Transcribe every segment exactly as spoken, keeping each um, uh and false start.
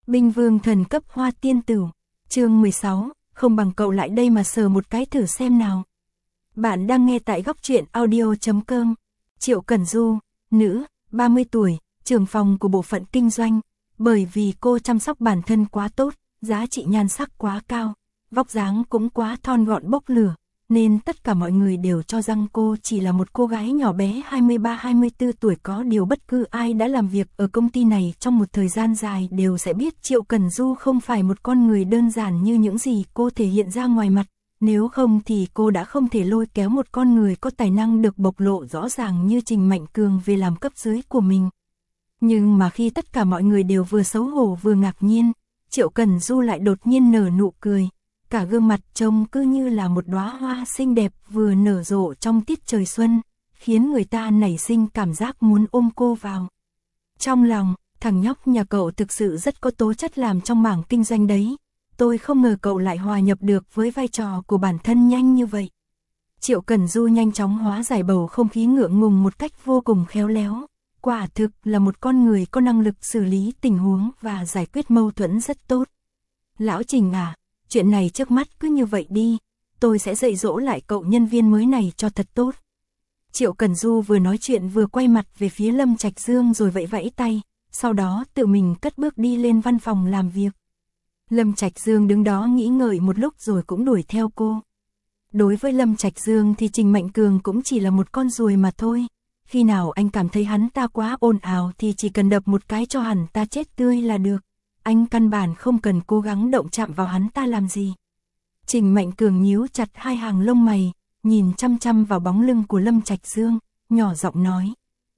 Binh vương thần cấp hoa tiên tử, chương mười sáu, không bằng cậu lại đây mà sờ một cái thử xem nào. Bạn đang nghe tại góc truyện audio chấm com. Triệu Cẩn Du, nữ, ba mươi tuổi, trưởng phòng của bộ phận kinh doanh. Bởi vì cô chăm sóc bản thân quá tốt, giá trị nhan sắc quá cao, vóc dáng cũng quá thon gọn bốc lửa, nên tất cả mọi người đều cho rằng cô chỉ là một cô gái nhỏ bé hai mươi ba hai mươi tư tuổi. Có điều bất cứ ai đã làm việc ở công ty này trong một thời gian dài đều sẽ biết Triệu Cẩn Du không phải một con người đơn giản như những gì cô thể hiện ra ngoài mặt. Nếu không thì cô đã không thể lôi kéo một con người có tài năng được bộc lộ rõ ràng như Trình Mạnh Cường về làm cấp dưới của mình. Nhưng mà khi tất cả mọi người đều vừa xấu hổ vừa ngạc nhiên, Triệu Cẩn Du lại đột nhiên nở nụ cười. Cả gương mặt trông cứ như là một đóa hoa xinh đẹp vừa nở rộ trong tiết trời xuân, khiến người ta nảy sinh cảm giác muốn ôm cô vào. Trong lòng, thằng nhóc nhà cậu thực sự rất có tố chất làm trong mảng kinh doanh đấy. Tôi không ngờ cậu lại hòa nhập được với vai trò của bản thân nhanh như vậy. Triệu Cẩn Du nhanh chóng hóa giải bầu không khí ngượng ngùng một cách vô cùng khéo léo. Quả thực là một con người có năng lực xử lý tình huống và giải quyết mâu thuẫn rất tốt. Lão Trình à, chuyện này trước mắt cứ như vậy đi, tôi sẽ dạy dỗ lại cậu nhân viên mới này cho thật tốt. Triệu Cẩn Du vừa nói chuyện vừa quay mặt về phía Lâm Trạch Dương rồi vẫy vẫy tay, sau đó tự mình cất bước đi lên văn phòng làm việc. Lâm Trạch Dương đứng đó nghĩ ngợi một lúc rồi cũng đuổi theo cô. Đối với Lâm Trạch Dương thì Trình Mạnh Cường cũng chỉ là một con ruồi mà thôi. Khi nào anh cảm thấy hắn ta quá ồn ào thì chỉ cần đập một cái cho hắn ta chết tươi là được. Anh căn bản không cần cố gắng động chạm vào hắn ta làm gì. Trình Mạnh Cường nhíu chặt hai hàng lông mày, nhìn chăm chăm vào bóng lưng của Lâm Trạch Dương, nhỏ giọng nói.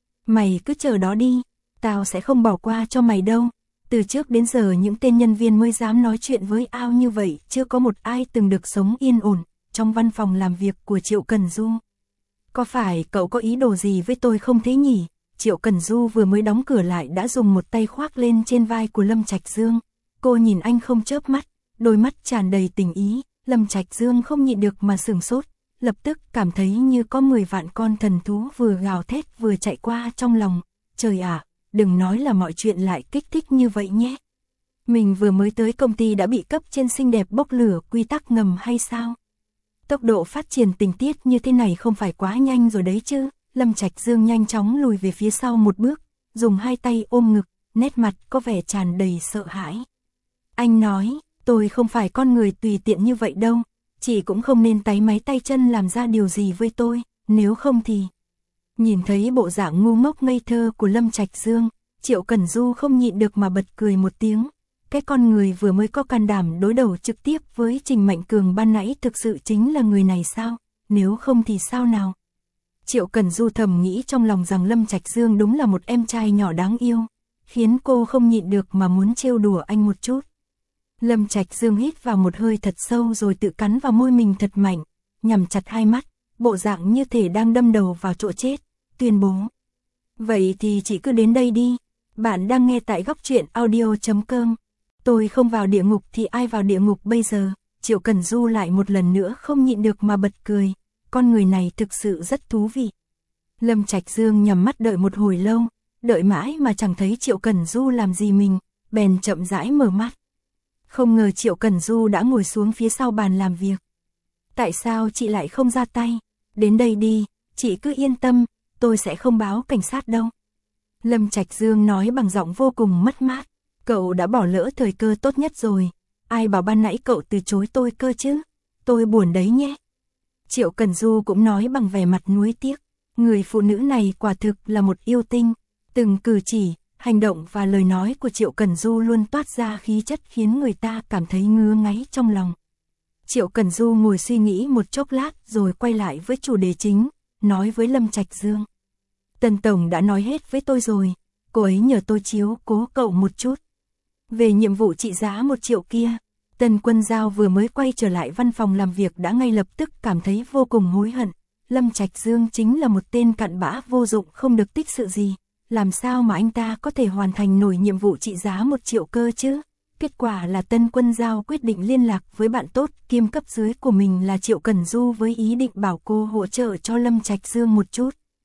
Mày cứ chờ đó đi, tao sẽ không bỏ qua cho mày đâu. Từ trước đến giờ những tên nhân viên mới dám nói chuyện với ao như vậy, chưa có một ai từng được sống yên ổn trong văn phòng làm việc của Triệu Cẩn Du. Có phải cậu có ý đồ gì với tôi không thế nhỉ? Triệu Cẩn Du vừa mới đóng cửa lại đã dùng một tay khoác lên trên vai của Lâm Trạch Dương. Cô nhìn anh không chớp mắt, đôi mắt tràn đầy tình ý. Lâm Trạch Dương không nhịn được mà sửng sốt, lập tức cảm thấy như có mười vạn con thần thú vừa gào thét vừa chạy qua trong lòng. Trời ạ, đừng nói là mọi chuyện lại kích thích như vậy nhé. Mình vừa mới tới công ty đã bị cấp trên xinh đẹp bốc lửa quy tắc ngầm hay sao? Tốc độ phát triển tình tiết như thế này không phải quá nhanh rồi đấy chứ? Lâm Trạch Dương nhanh chóng lùi về phía sau một bước, dùng hai tay ôm ngực, nét mặt có vẻ tràn đầy sợ hãi. Anh nói, tôi không phải con người tùy tiện như vậy đâu, chị cũng không nên táy máy tay chân làm ra điều gì với tôi, nếu không thì... Nhìn thấy bộ dạng ngu ngốc ngây thơ của Lâm Trạch Dương, Triệu Cẩn Du không nhịn được mà bật cười một tiếng. Cái con người vừa mới có can đảm đối đầu trực tiếp với Trình Mạnh Cường ban nãy thực sự chính là người này sao? Nếu không thì sao nào? Triệu Cẩn Du thầm nghĩ trong lòng rằng Lâm Trạch Dương đúng là một em trai nhỏ đáng yêu, khiến cô không nhịn được mà muốn trêu đùa anh một chút. Lâm Trạch Dương hít vào một hơi thật sâu rồi tự cắn vào môi mình thật mạnh, nhắm chặt hai mắt, bộ dạng như thể đang đâm đầu vào chỗ chết, tuyên bố. Vậy thì chị cứ đến đây đi, bạn đang nghe tại góc truyện audio chấm com. Tôi không vào địa ngục thì ai vào địa ngục bây giờ? Triệu Cẩn Du lại một lần nữa không nhịn được mà bật cười. Con người này thực sự rất thú vị. Lâm Trạch Dương nhắm mắt đợi một hồi lâu, đợi mãi mà chẳng thấy Triệu Cẩn Du làm gì mình, bèn chậm rãi mở mắt. Không ngờ Triệu Cẩn Du đã ngồi xuống phía sau bàn làm việc. Tại sao chị lại không ra tay? Đến đây đi, chị cứ yên tâm, tôi sẽ không báo cảnh sát đâu. Lâm Trạch Dương nói bằng giọng vô cùng mất mát. Cậu đã bỏ lỡ thời cơ tốt nhất rồi. Ai bảo ban nãy cậu từ chối tôi cơ chứ? Tôi buồn đấy nhé. Triệu Cẩn Du cũng nói bằng vẻ mặt nuối tiếc. Người phụ nữ này quả thực là một yêu tinh. Từng cử chỉ, hành động và lời nói của Triệu Cẩn Du luôn toát ra khí chất khiến người ta cảm thấy ngứa ngáy trong lòng. Triệu Cẩn Du ngồi suy nghĩ một chốc lát rồi quay lại với chủ đề chính, nói với Lâm Trạch Dương. Tần Tổng đã nói hết với tôi rồi, cô ấy nhờ tôi chiếu cố cậu một chút. Về nhiệm vụ trị giá một triệu kia, Tần Quân Giao vừa mới quay trở lại văn phòng làm việc đã ngay lập tức cảm thấy vô cùng hối hận. Lâm Trạch Dương chính là một tên cặn bã vô dụng không được tích sự gì. Làm sao mà anh ta có thể hoàn thành nổi nhiệm vụ trị giá một triệu cơ chứ? Kết quả là Tân Quân Giao quyết định liên lạc với bạn tốt kiêm cấp dưới của mình là Triệu Cẩn Du với ý định bảo cô hỗ trợ cho Lâm Trạch Dương một chút.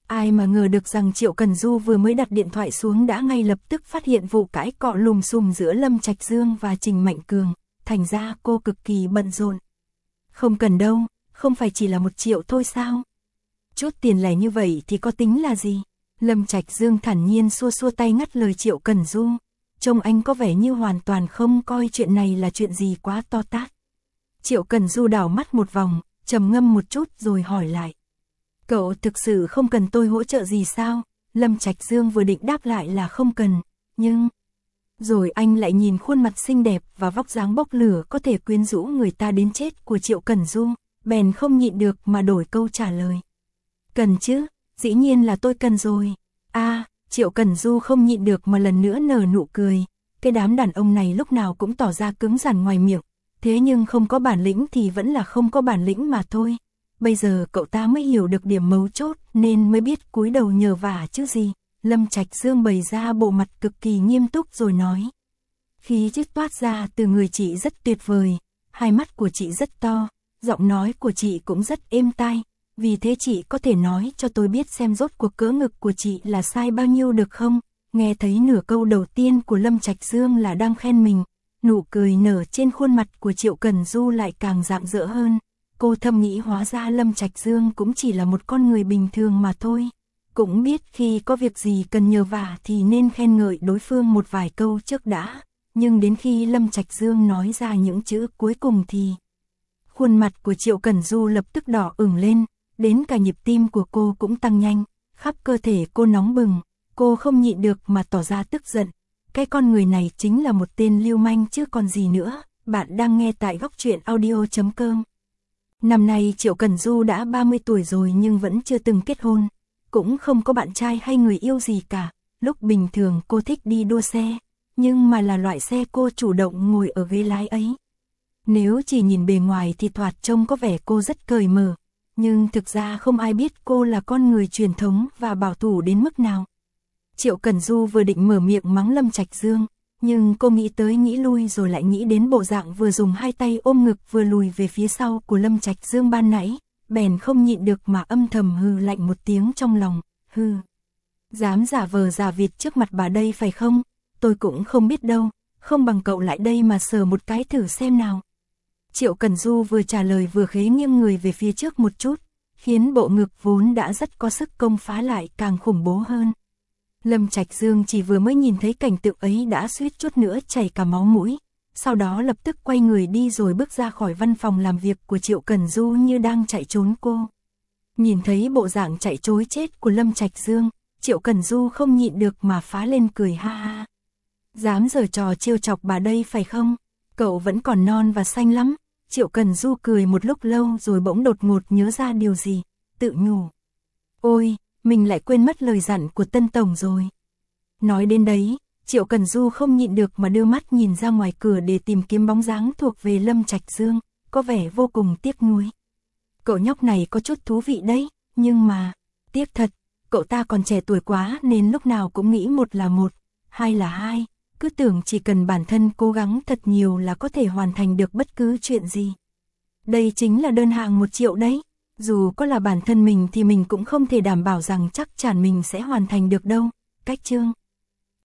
Ai mà ngờ được rằng Triệu Cần Du vừa mới đặt điện thoại xuống đã ngay lập tức phát hiện vụ cãi cọ lùm xùm giữa Lâm Trạch Dương và Trình Mạnh Cường, thành ra cô cực kỳ bận rộn. Không cần đâu, không phải chỉ là một triệu thôi sao? Chút tiền lẻ như vậy thì có tính là gì? Lâm Trạch Dương thản nhiên xua xua tay ngắt lời Triệu Cần Du. Trông anh có vẻ như hoàn toàn không coi chuyện này là chuyện gì quá to tát. Triệu Cần Du đảo mắt một vòng, trầm ngâm một chút rồi hỏi lại. Cậu thực sự không cần tôi hỗ trợ gì sao? Lâm Trạch Dương vừa định đáp lại là không cần, nhưng... Rồi anh lại nhìn khuôn mặt xinh đẹp và vóc dáng bốc lửa có thể quyến rũ người ta đến chết của Triệu Cần Du, bèn không nhịn được mà đổi câu trả lời. Cần chứ, dĩ nhiên là tôi cần rồi. À, Triệu Cần Du không nhịn được mà lần nữa nở nụ cười. Cái đám đàn ông này lúc nào cũng tỏ ra cứng rắn ngoài miệng, thế nhưng không có bản lĩnh thì vẫn là không có bản lĩnh mà thôi. Bây giờ cậu ta mới hiểu được điểm mấu chốt nên mới biết cúi đầu nhờ vả chứ gì. Lâm Trạch Dương bày ra bộ mặt cực kỳ nghiêm túc rồi nói. Khí chất toát ra từ người chị rất tuyệt vời, hai mắt của chị rất to, giọng nói của chị cũng rất êm tai. Vì thế chị có thể nói cho tôi biết xem rốt cuộc cỡ ngực của chị là sai bao nhiêu được không? Nghe thấy nửa câu đầu tiên của Lâm Trạch Dương là đang khen mình, nụ cười nở trên khuôn mặt của Triệu Cần Du lại càng rạng rỡ hơn. Cô thầm nghĩ hóa ra Lâm Trạch Dương cũng chỉ là một con người bình thường mà thôi. Cũng biết khi có việc gì cần nhờ vả thì nên khen ngợi đối phương một vài câu trước đã. Nhưng đến khi Lâm Trạch Dương nói ra những chữ cuối cùng thì... Khuôn mặt của Triệu Cần Du lập tức đỏ ửng lên, đến cả nhịp tim của cô cũng tăng nhanh, khắp cơ thể cô nóng bừng. Cô không nhịn được mà tỏ ra tức giận. Cái con người này chính là một tên lưu manh chứ còn gì nữa. Bạn đang nghe tại góc truyện audio chấm com. Năm nay Triệu Cần Du đã ba mươi tuổi rồi nhưng vẫn chưa từng kết hôn. Cũng không có bạn trai hay người yêu gì cả. Lúc bình thường cô thích đi đua xe, nhưng mà là loại xe cô chủ động ngồi ở ghế lái ấy. Nếu chỉ nhìn bề ngoài thì thoạt trông có vẻ cô rất cởi mở, nhưng thực ra không ai biết cô là con người truyền thống và bảo thủ đến mức nào. Triệu Cần Du vừa định mở miệng mắng Lâm Trạch Dương, nhưng cô nghĩ tới nghĩ lui rồi lại nghĩ đến bộ dạng vừa dùng hai tay ôm ngực vừa lùi về phía sau của Lâm Trạch Dương ban nãy, bèn không nhịn được mà âm thầm hừ lạnh một tiếng trong lòng, hừ. Dám giả vờ giả vịt trước mặt bà đây phải không? Tôi cũng không biết đâu, không bằng cậu lại đây mà sờ một cái thử xem nào. Triệu Cần Du vừa trả lời vừa khế nghiêng người về phía trước một chút, khiến bộ ngực vốn đã rất có sức công phá lại càng khủng bố hơn. Lâm Trạch Dương chỉ vừa mới nhìn thấy cảnh tượng ấy đã suýt chút nữa chảy cả máu mũi, sau đó lập tức quay người đi rồi bước ra khỏi văn phòng làm việc của Triệu Cần Du như đang chạy trốn cô. Nhìn thấy bộ dạng chạy trối chết của Lâm Trạch Dương, Triệu Cần Du không nhịn được mà phá lên cười ha ha. Dám giở trò trêu chọc bà đây phải không? Cậu vẫn còn non và xanh lắm. Triệu Cần Du cười một lúc lâu rồi bỗng đột ngột nhớ ra điều gì, tự nhủ. Ôi, mình lại quên mất lời dặn của Tân Tổng rồi. Nói đến đấy, Triệu Cần Du không nhịn được mà đưa mắt nhìn ra ngoài cửa để tìm kiếm bóng dáng thuộc về Lâm Trạch Dương, có vẻ vô cùng tiếc nuối. Cậu nhóc này có chút thú vị đấy, nhưng mà, tiếc thật, cậu ta còn trẻ tuổi quá nên lúc nào cũng nghĩ một là một, hai là hai, cứ tưởng chỉ cần bản thân cố gắng thật nhiều là có thể hoàn thành được bất cứ chuyện gì. Đây chính là đơn hàng một triệu đấy, dù có là bản thân mình thì mình cũng không thể đảm bảo rằng chắc chắn mình sẽ hoàn thành được đâu. Cách chương